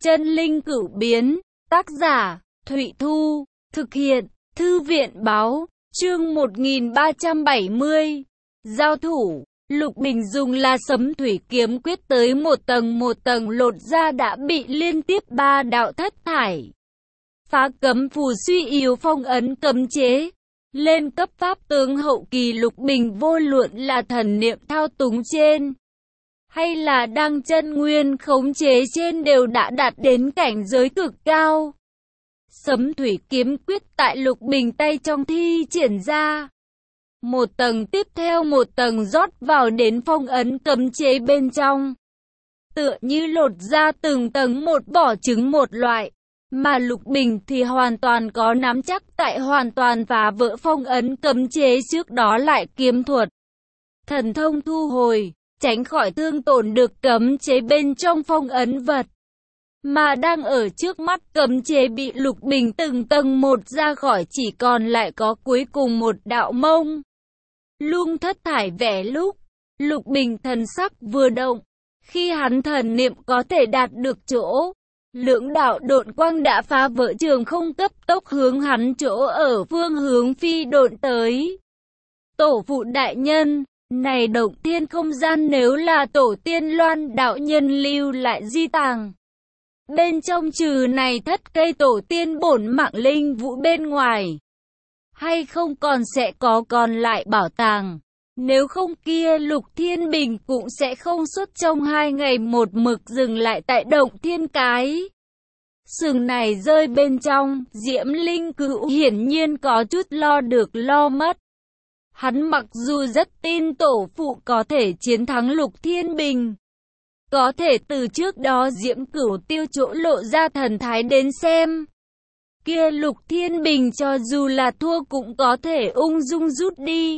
Chân linh cửu biến, tác giả, Thụy Thu, thực hiện, Thư viện báo, chương 1370. Giao thủ, Lục Bình dùng là sấm thủy kiếm quyết tới một tầng lột ra đã bị liên tiếp ba đạo thất thải. Phá cấm phù suy yếu phong ấn cấm chế. Lên cấp pháp tướng hậu kỳ Lục Bình vô luận là thần niệm thao túng trên hay là đăng chân nguyên khống chế trên đều đã đạt đến cảnh giới cực cao. Sấm thủy kiếm quyết tại Lục Bình tay trong thi triển ra. Một tầng tiếp theo một tầng rót vào đến phong ấn cấm chế bên trong. Tựa như lột ra từng tầng một vỏ trứng một loại. Mà Lục Bình thì hoàn toàn có nắm chắc tại hoàn toàn phá vỡ phong ấn cấm chế trước đó lại kiếm thuật. Thần thông thu hồi, tránh khỏi thương tổn được cấm chế bên trong phong ấn vật. Mà đang ở trước mắt cấm chế bị Lục Bình từng tầng một ra khỏi chỉ còn lại có cuối cùng một đạo mông. Lung thất thải vẽ lúc, Lục Bình thần sắc vừa động, khi hắn thần niệm có thể đạt được chỗ. Lưỡng đạo độn quang đã phá vỡ trường không cấp tốc hướng hắn chỗ ở phương hướng phi độn tới. Tổ phụ đại nhân, này động thiên không gian nếu là tổ tiên Loan đạo nhân lưu lại di tàng. Bên trong trừ này thất cây tổ tiên bổn mạng linh vũ bên ngoài. Hay không còn sẽ có còn lại bảo tàng. Nếu không kia Lục Thiên Bình cũng sẽ không suốt trong 2 ngày một mực dừng lại tại động thiên cái. Sừng này rơi bên trong, Diễm Linh Cữu hiển nhiên có chút lo được lo mất. Hắn mặc dù rất tin tổ phụ có thể chiến thắng Lục Thiên Bình. Có thể từ trước đó Diễm Cửu Tiêu chỗ lộ ra thần thái đến xem. Kia Lục Thiên Bình cho dù là thua cũng có thể ung dung rút đi.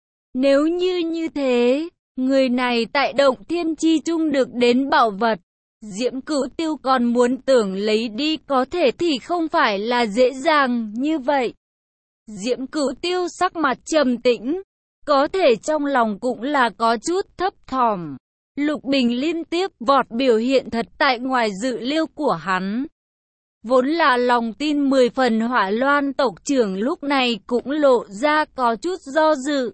Nếu như thế, người này tại động thiên chi trung được đến bảo vật. Diễm Cửu Tiêu còn muốn tưởng lấy đi có thể thì không phải là dễ dàng như vậy. Diễm Cửu Tiêu sắc mặt trầm tĩnh, có thể trong lòng cũng là có chút thấp thỏm. Lục Bình liên tiếp vọt biểu hiện thật tại ngoài dự liệu của hắn. Vốn là lòng tin 10 phần Hỏa Loan tộc trưởng lúc này cũng lộ ra có chút do dự.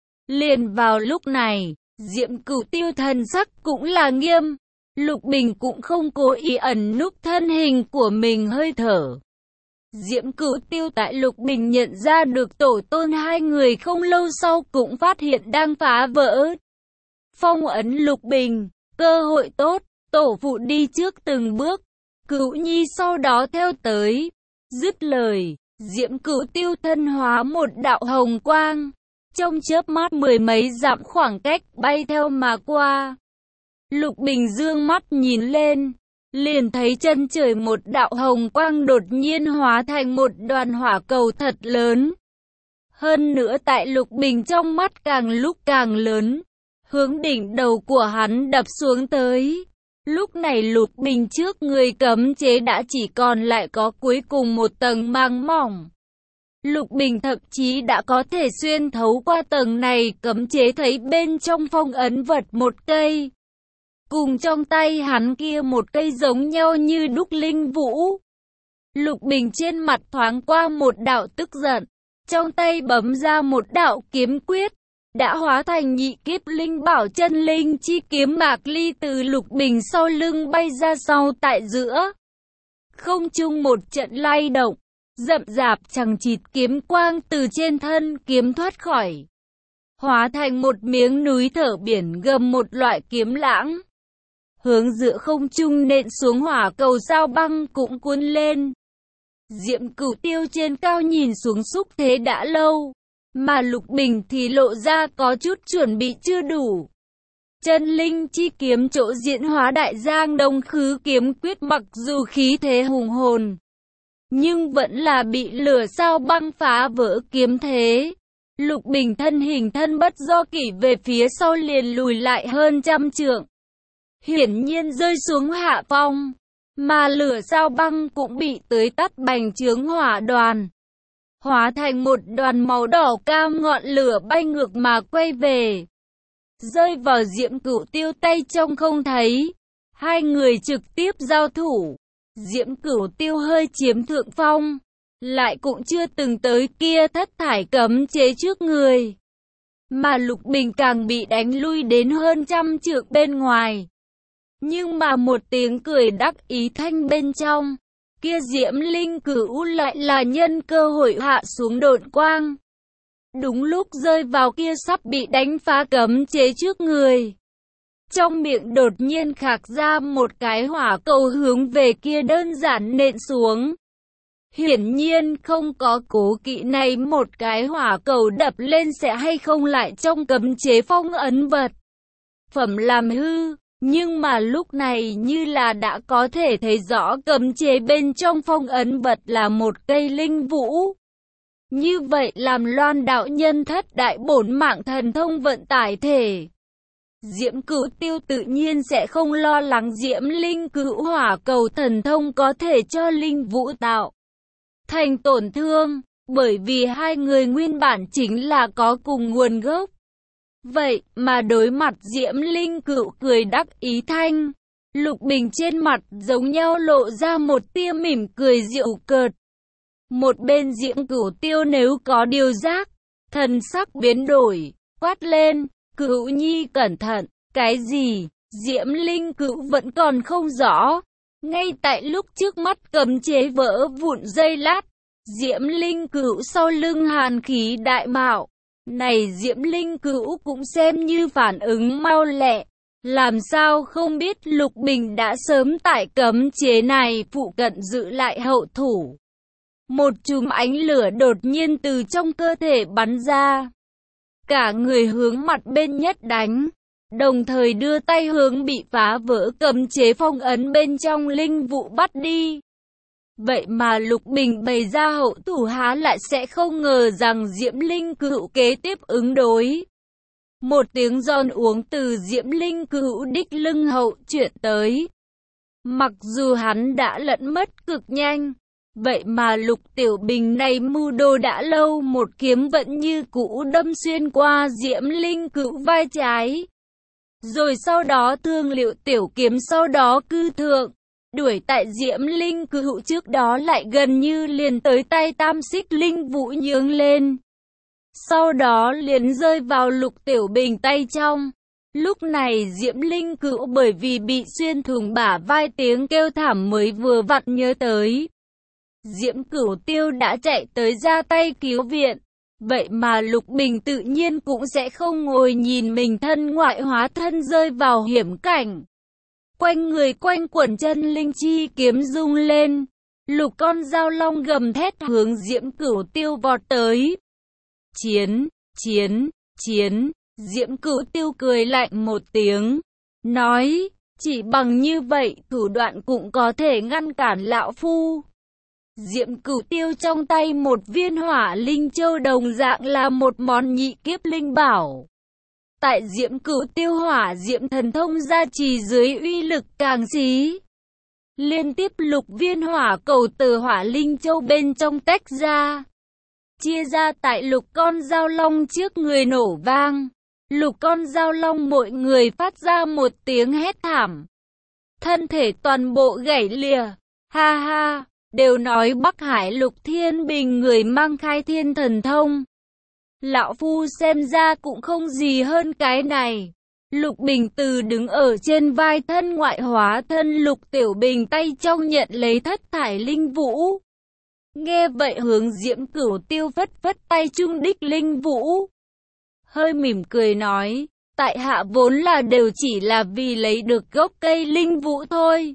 Liền vào lúc này, Diễm Cửu Tiêu thần sắc cũng là nghiêm. Lục Bình cũng không cố ý ẩn núp thân hình của mình hơi thở. Diễm Cửu Tiêu tại Lục Bình nhận ra được tổ tôn hai người không lâu sau cũng phát hiện đang phá vỡ phong ấn Lục Bình, cơ hội tốt, tổ phụ đi trước từng bước, Cửu Nhi sau đó theo tới. Dứt lời, Diễm Cửu Tiêu thân hóa một đạo hồng quang, trong chớp mắt 10 mấy dặm khoảng cách bay theo mà qua. Lục Bình dương mắt nhìn lên, liền thấy chân trời một đạo hồng quang đột nhiên hóa thành một đoàn hỏa cầu thật lớn. Hơn nữa tại Lục Bình trong mắt càng lúc càng lớn, hướng đỉnh đầu của hắn đập xuống tới. Lúc này Lục Bình trước người cấm chế đã chỉ còn lại có cuối cùng một tầng màng mỏng. Lục Bình thậm chí đã có thể xuyên thấu qua tầng này cấm chế thấy bên trong phong ấn vật một cây. Cùng trong tay hắn kia một cây giống nhau như đúc linh vũ. Lục Bình trên mặt thoáng qua một đạo tức giận, trong tay bấm ra một đạo kiếm quyết, đã hóa thành nhị kiếp linh bảo chân linh chi kiếm mạc ly từ Lục Bình sau lưng bay ra sau tại giữa. Không trung một trận lay động, rậm rạp chằng chịt kiếm quang từ trên thân kiếm thoát khỏi, hóa thành một miếng núi thở biển gầm một loại kiếm lãng. Hướng giữa không trung nện xuống hỏa cầu sao băng cũng cuốn lên. Diễm Cửu Tiêu trên cao nhìn xuống xúc thế đã lâu, mà Lục Bình thì lộ ra có chút chuẩn bị chưa đủ. Chân linh chi kiếm chỗ diễn hóa đại giang đông khứ kiếm quyết mặc dù khí thế hùng hồn, nhưng vẫn là bị lửa sao băng phá vỡ kiếm thế. Lục Bình thân hình thân bất do kỷ về phía sau liền lùi lại hơn trăm trượng. Hiển nhiên rơi xuống hạ phong, mà lửa sao băng cũng bị tưới tắt bành trướng hỏa đoàn. Hóa thành một đoàn màu đỏ cam ngọn lửa bay ngược mà quay về. Rơi vào Diễm Cửu Tiêu tay trông không thấy. Hai người trực tiếp giao thủ. Diễm Cửu Tiêu hơi chiếm thượng phong, lại cũng chưa từng tới kia thất thải cấm chế trước người. Mà Lục Bình càng bị đánh lui đến hơn 100 trượng bên ngoài. Nhưng mà một tiếng cười đắc ý thanh bên trong, kia Diễm Linh Cửu lại là nhân cơ hội hạ xuống độn quang. Đúng lúc rơi vào kia sắp bị đánh phá cấm chế trước người. Trong miệng đột nhiên khạc ra một cái hỏa cầu hướng về kia đơn giản nện xuống. Hiển nhiên không có cố kỵ này, một cái hỏa cầu đập lên sẽ hay không lại trong cấm chế phong ấn vật phẩm làm hư. Nhưng mà lúc này như là đã có thể thấy rõ cấm chế bên trong phong ấn vật là một cây linh vũ. Như vậy làm Loan đạo nhân thất đại bổn mạng thần thông vận tải thể. Diễm Cửu Tiêu tự nhiên sẽ không lo lắng Diễm Linh Cửu hỏa cầu thần thông có thể cho linh vũ tạo thành tổn thương, bởi vì hai người nguyên bản chính là có cùng nguồn gốc. Vậy mà đối mặt Diễm Linh Cửu cười đắc ý thanh, Lục Bình trên mặt giống nhau lộ ra một tia mỉm cười giễu cợt. Một bên Diễm Cửu Tiêu nếu có điều giác, thần sắc biến đổi, quát lên, Cửu Nhi cẩn thận, cái gì? Diễm Linh Cửu vẫn còn không rõ. Ngay tại lúc trước mắt cấm chế vỡ vụn giây lát, Diễm Linh Cửu sau lưng hàn khí đại mạo. Này Diễm Linh Cửu cũng xem như phản ứng mau lẹ, làm sao không biết Lục Bình đã sớm tại cấm chế này phụ cận giữ lại hậu thủ. Một chùm ánh lửa đột nhiên từ trong cơ thể bắn ra. Cả người hướng mặt bên nhất đánh, đồng thời đưa tay hướng bị phá vỡ cấm chế phong ấn bên trong linh vụ bắt đi. Vậy mà Lục Bình bày ra hậu thủ há lại sẽ không ngờ rằng Diễm Linh Cửu kế tiếp ứng đối. Một tiếng giòn uống từ Diễm Linh Cửu đích lưng hậu chuyển tới. Mặc dù hắn đã lẫn mất cực nhanh, vậy mà Lục Tiểu Bình này mưu đồ đã lâu, một kiếm vẫn như cũ đâm xuyên qua Diễm Linh Cửu vai trái. Rồi sau đó thương liệu tiểu kiếm sau đó cư thượng, đuổi tại Diễm Linh Cửu trước đó lại gần như liền tới tay tam xích linh vũ nhướng lên. Sau đó liền rơi vào Lục Tiểu Bình tay trong. Lúc này Diễm Linh Cửu bởi vì bị xuyên thủng bả vai tiếng kêu thảm mới vừa vặn nhớ tới. Diễm Cửu Tiêu đã chạy tới ra tay cứu viện. Vậy mà Lục Bình tự nhiên cũng sẽ không ngồi nhìn mình thân ngoại hóa thân rơi vào hiểm cảnh. Quanh người quanh quẩn chân linh chi kiếm rung lên. Lục con dao long gầm thét hướng Diễm Cửu Tiêu vọt tới. Chiến, chiến, chiến. Diễm Cửu Tiêu cười lạnh một tiếng, nói, chỉ bằng như vậy thủ đoạn cũng có thể ngăn cản lão phu. Diễm Cửu Tiêu trong tay một viên hỏa linh châu đồng dạng là một món nhị kiếp linh bảo. Tại Diễm Cửu Tiêu hỏa diễm thần thông gia trì dưới uy lực càng trí. Liên tiếp lục viên hỏa cầu từ hỏa linh châu bên trong tách ra. Chia ra tại lục con dao long trước người nổ vang. Lục con dao long mỗi người phát ra một tiếng hét thảm. Thân thể toàn bộ gãy lìa. Ha ha, đều nói Bắc Hải Lục Thiên Bình người mang khai thiên thần thông. Lão phu xem ra cũng không gì hơn cái này. Lục Bình từ đứng ở trên vai thân ngoại hóa thân Lục Tiểu Bình tay trong nhận lấy thất thải linh vũ. Nghe vậy hướng Diễm Cửu Tiêu phất phất tay trung đích linh vũ. Hơi mỉm cười nói, tại hạ vốn là đều chỉ là vì lấy được gốc cây linh vũ thôi.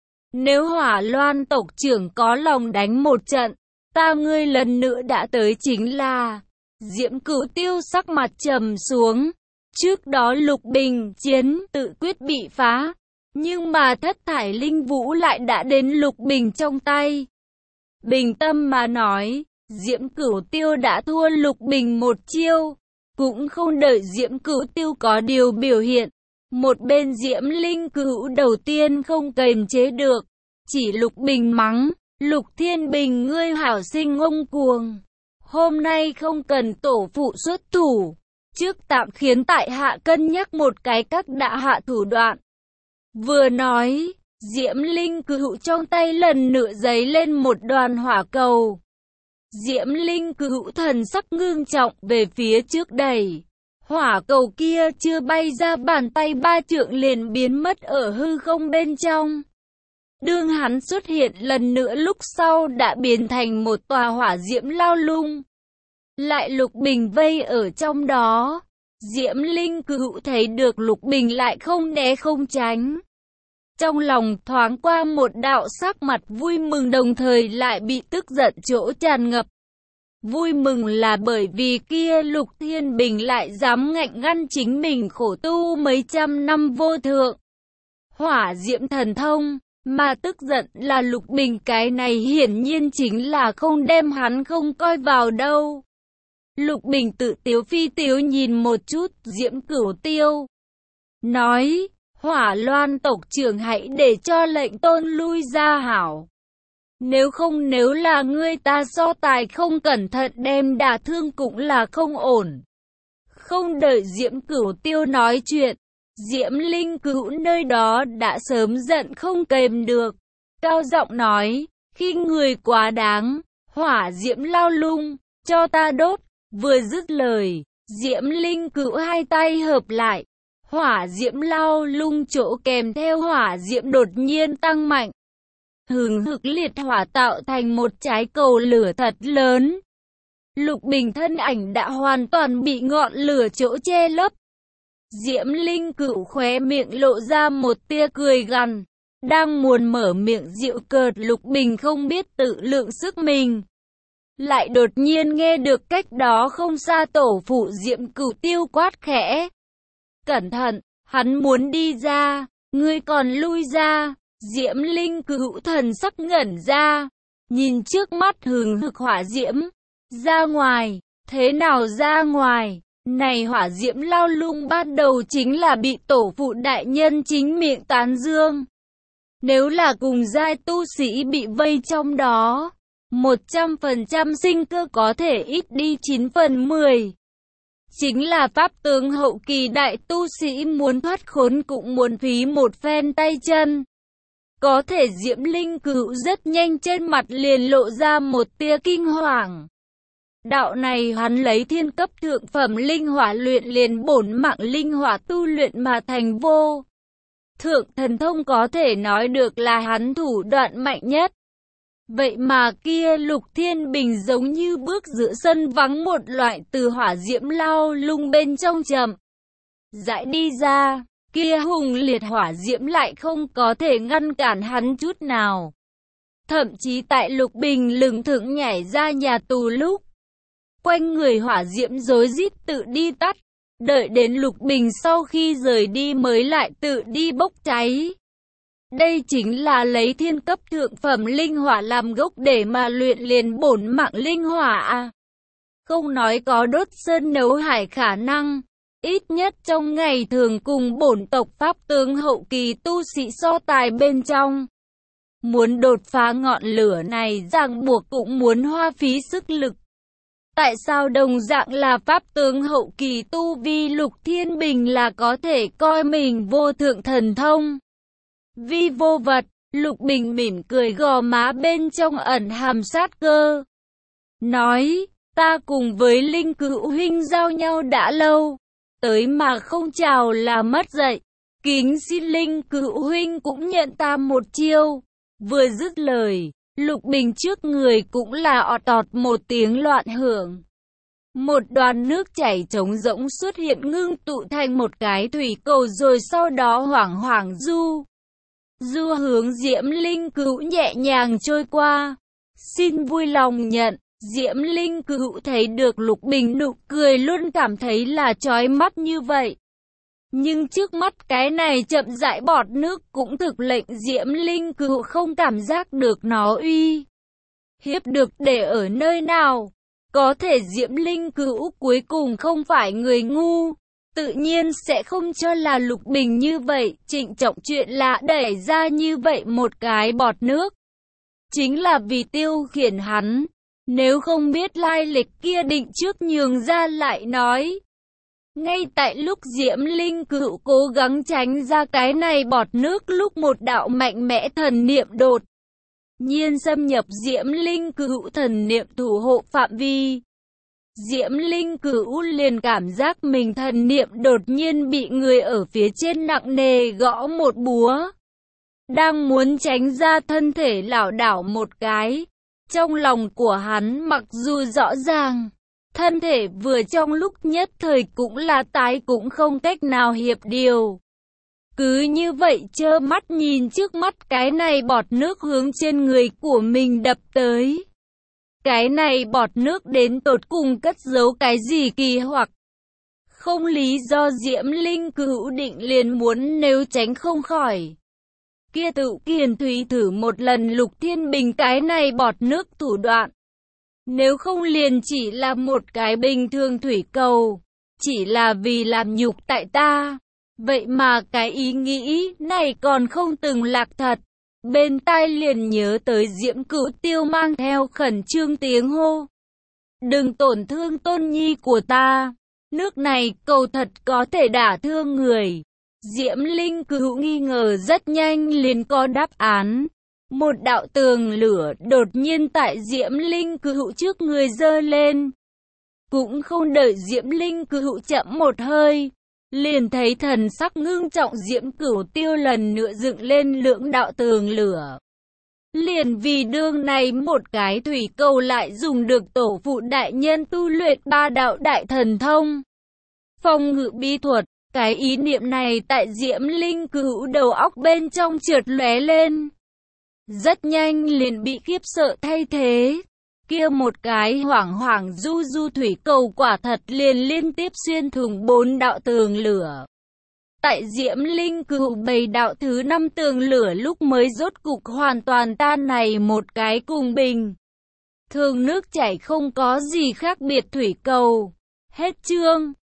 Nếu Hỏa Loan tộc trưởng có lòng đánh một trận, ta ngươi lần nữa đã tới chính là. Diễm Cửu Tiêu sắc mặt trầm xuống. Trước đó Lục Bình chiến tự quyết bị phá, nhưng mà thất thải linh vũ lại đã đến Lục Bình trong tay. Bình tâm mà nói, Diễm Cửu Tiêu đã thua Lục Bình một chiêu. Cũng không đợi Diễm Cửu Tiêu có điều biểu hiện. Một bên Diễm Linh Cửu đầu tiên không kềm chế được, chỉ Lục Bình mắng, Lục Thiên Bình ngươi hảo sinh ngông cuồng. Hôm nay không cần tổ phụ xuất thủ, trước tạm khiến tại hạ cân nhắc một cái các đã hạ thủ đoạn. Vừa nói, Diễm Linh Cữu trong tay lần nữa giấy lên một đoàn hỏa cầu. Diễm Linh Cữu thần sắc ngưng trọng về phía trước đẩy. Hỏa cầu kia chưa bay ra bàn tay 3 trượng liền biến mất ở hư không bên trong. Đương hắn xuất hiện lần nữa lúc sau đã biến thành một tòa hỏa diễm lao lung. Lại Lục Bình vây ở trong đó. Diễm Linh Cữu thấy được Lục Bình lại không né không tránh. Trong lòng thoáng qua một đạo sắc mặt vui mừng, đồng thời lại bị tức giận chỗ tràn ngập. Vui mừng là bởi vì kia Lục Thiên Bình lại dám ngạnh ngăn chính mình khổ tu mấy trăm năm vô thượng hỏa diễm thần thông, mà tức giận là Lục Bình cái này hiển nhiên chính là không đem hắn không coi vào đâu. Lục Bình tự tiếu phi tiếu nhìn một chút Diễm Cửu Tiêu, nói: Hỏa Loan tộc trưởng hãy để cho lệnh tôn lui ra hảo. Nếu không, nếu là ngươi ta so tài không cẩn thận đem đả thương cũng là không ổn. Không đợi Diễm Cửu Tiêu nói chuyện, Diễm Linh Cữu nơi đó đã sớm giận không kềm được. Cao giọng nói: khi người quá đáng, hỏa diễm lao lung, cho ta đốt. Vừa dứt lời, Diễm Linh Cữu hai tay hợp lại. Hỏa diễm lao lung chỗ kèm theo hỏa diễm đột nhiên tăng mạnh. Hừng hực liệt hỏa tạo thành một trái cầu lửa thật lớn. Lục Bình thân ảnh đã hoàn toàn bị ngọn lửa chỗ che lấp. Diễm Linh Cữu khóe miệng lộ ra một tia cười gằn. Đang muốn mở miệng giễu cợt, Lục Bình không biết tự lượng sức mình. Lại đột nhiên nghe được cách đó không xa tổ phụ Diễm Cửu Tiêu quát khẽ: cẩn thận, hắn muốn đi ra, ngươi còn lui ra. Diễm Linh Cữu thần sắc ngẩn ra, nhìn trước mắt hừng hực hỏa diễm. Ra ngoài, thế nào ra ngoài? Này hỏa diễm lao lung ban đầu chính là bị tổ phụ đại nhân chính miệng tán dương. Nếu là cùng giai tu sĩ bị vây trong đó, 100% sinh cơ có thể ít đi 9 phần 10. Chính là pháp tướng hậu kỳ đại tu sĩ muốn thoát khốn cũng muốn phí một phen tay chân. Có thể Diễm Linh Cữu rất nhanh trên mặt liền lộ ra một tia kinh hoàng. Đạo này hắn lấy thiên cấp thượng phẩm linh hỏa luyện liền bổn mạng linh hỏa tu luyện mà thành vô thượng thần thông, có thể nói được là hắn thủ đoạn mạnh nhất. Vậy mà kia Lục Thiên Bình giống như bước giữa sân vắng một loại từ hỏa diễm lao lung bên trong chậm rãi đi ra. Kia hùng liệt hỏa diễm lại không có thể ngăn cản hắn chút nào. Thậm chí tại Lục Bình lững thững nhảy ra nhà tù lúc, quanh người hỏa diễm rối rít tự đi tắt. Đợi đến Lục Bình sau khi rời đi mới lại tự đi bốc cháy. Đây chính là lấy thiên cấp thượng phẩm linh hỏa làm gốc để mà luyện liền bổn mạng linh hỏa à. Không nói có đốt sơn nấu hải khả năng, ít nhất trong ngày thường cùng bổn tộc pháp tướng hậu kỳ tu sĩ so tài bên trong. Muốn đột phá ngọn lửa này ràng buộc cũng muốn hoa phí sức lực. Tại sao đồng dạng là pháp tướng hậu kỳ tu vi Lục Thiên Bình là có thể coi mình vô thượng thần thông? Vi vô vật, Lục Bình mỉm cười, gò má bên trong ẩn hàm sát cơ. Nói, ta cùng với Linh Cữu huynh giao nhau đã lâu, tới mà không chào là mất dạy. Kính xin Linh Cữu huynh cũng nhận ta một chiêu. Vừa dứt lời, Lục Bình trước người cũng là ọt ọt một tiếng loạn hưởng. Một đoàn nước chảy trống rỗng xuất hiện ngưng tụ thành một cái thủy cầu, rồi sau đó hoảng hoảng du hướng Diễm Linh Cữu nhẹ nhàng trôi qua. Xin vui lòng nhận. Diễm Linh Cữu thấy được Lục Bình nụ cười luôn cảm thấy là chói mắt như vậy. Nhưng trước mắt cái này chậm rãi bọt nước cũng thực lệnh Diễm Linh Cữu không cảm giác được nó uy hiếp được để ở nơi nào. Có thể Diễm Linh Cữu cuối cùng không phải người ngu, tự nhiên sẽ không cho là Lục Bình như vậy trịnh trọng chuyện lạ đẩy ra như vậy một cái bọt nước. Chính là vì tiêu khiển hắn, nếu không biết lai lịch kia định trước nhường ra lại nói. Ngay tại lúc Diễm Linh Cữu cố gắng tránh ra cái này bọt nước, lúc một đạo mạnh mẽ thần niệm đột nhiên xâm nhập Diễm Linh Cữu thần niệm thủ hộ phạm vi. Diễm Linh Cữu liền cảm giác mình thần niệm đột nhiên bị người ở phía trên nặng nề gõ một búa. Đang muốn tránh ra, thân thể lảo đảo một cái. Trong lòng của hắn mặc dù rõ ràng, thân thể vừa trong lúc nhất thời cũng là tái cũng không cách nào hiệp điều. Cứ như vậy trơ mắt nhìn trước mắt cái này bọt nước hướng trên người của mình đập tới. Cái này bọt nước đến tột cùng cất giấu cái gì kỳ hoặc. Không lý do Diễm Linh Cữu định liền muốn nếu tránh không khỏi. Kia tự kiền thủy thử một lần Lục Thiên Bình cái này bọt nước thủ đoạn. Nếu không liền chỉ là một cái bình thường thủy cầu, chỉ là vì làm nhục tại ta. Vậy mà cái ý nghĩ này còn không từng lạc thật. Bên tai liền nhớ tới Diễm Cửu Tiêu mang theo khẩn trương tiếng hô. Đừng tổn thương tôn nhi của ta. Nước này cầu thật có thể đả thương người. Diễm Linh Cửu nghi ngờ rất nhanh liền có đáp án. Một đạo tường lửa đột nhiên tại Diễm Linh Cửu trước người giơ lên. Cũng không đợi Diễm Linh Cửu chậm một hơi, liền thấy thần sắc ngưng trọng Diễm Cửu Tiêu lần nữa dựng lên lưỡng đạo tường lửa. Liền vì đương này một cái thủy cầu lại dùng được tổ phụ đại nhân tu luyện ba đạo đại thần thông. Phong ngự bí thuật, cái ý niệm này tại Diễm Linh Cửu đầu óc bên trong chợt lóe lên. Rất nhanh liền bị khiếp sợ thay thế. Kia một cái hoảng hoảng du du thủy cầu quả thật liền liên tiếp xuyên thủng 4 đạo tường lửa. Tại Diễm Linh Cửu 7 đạo thứ 5 tường lửa lúc mới rốt cục hoàn toàn tan này một cái cùng bình. Thường nước chảy không có gì khác biệt thủy cầu. Hết chương.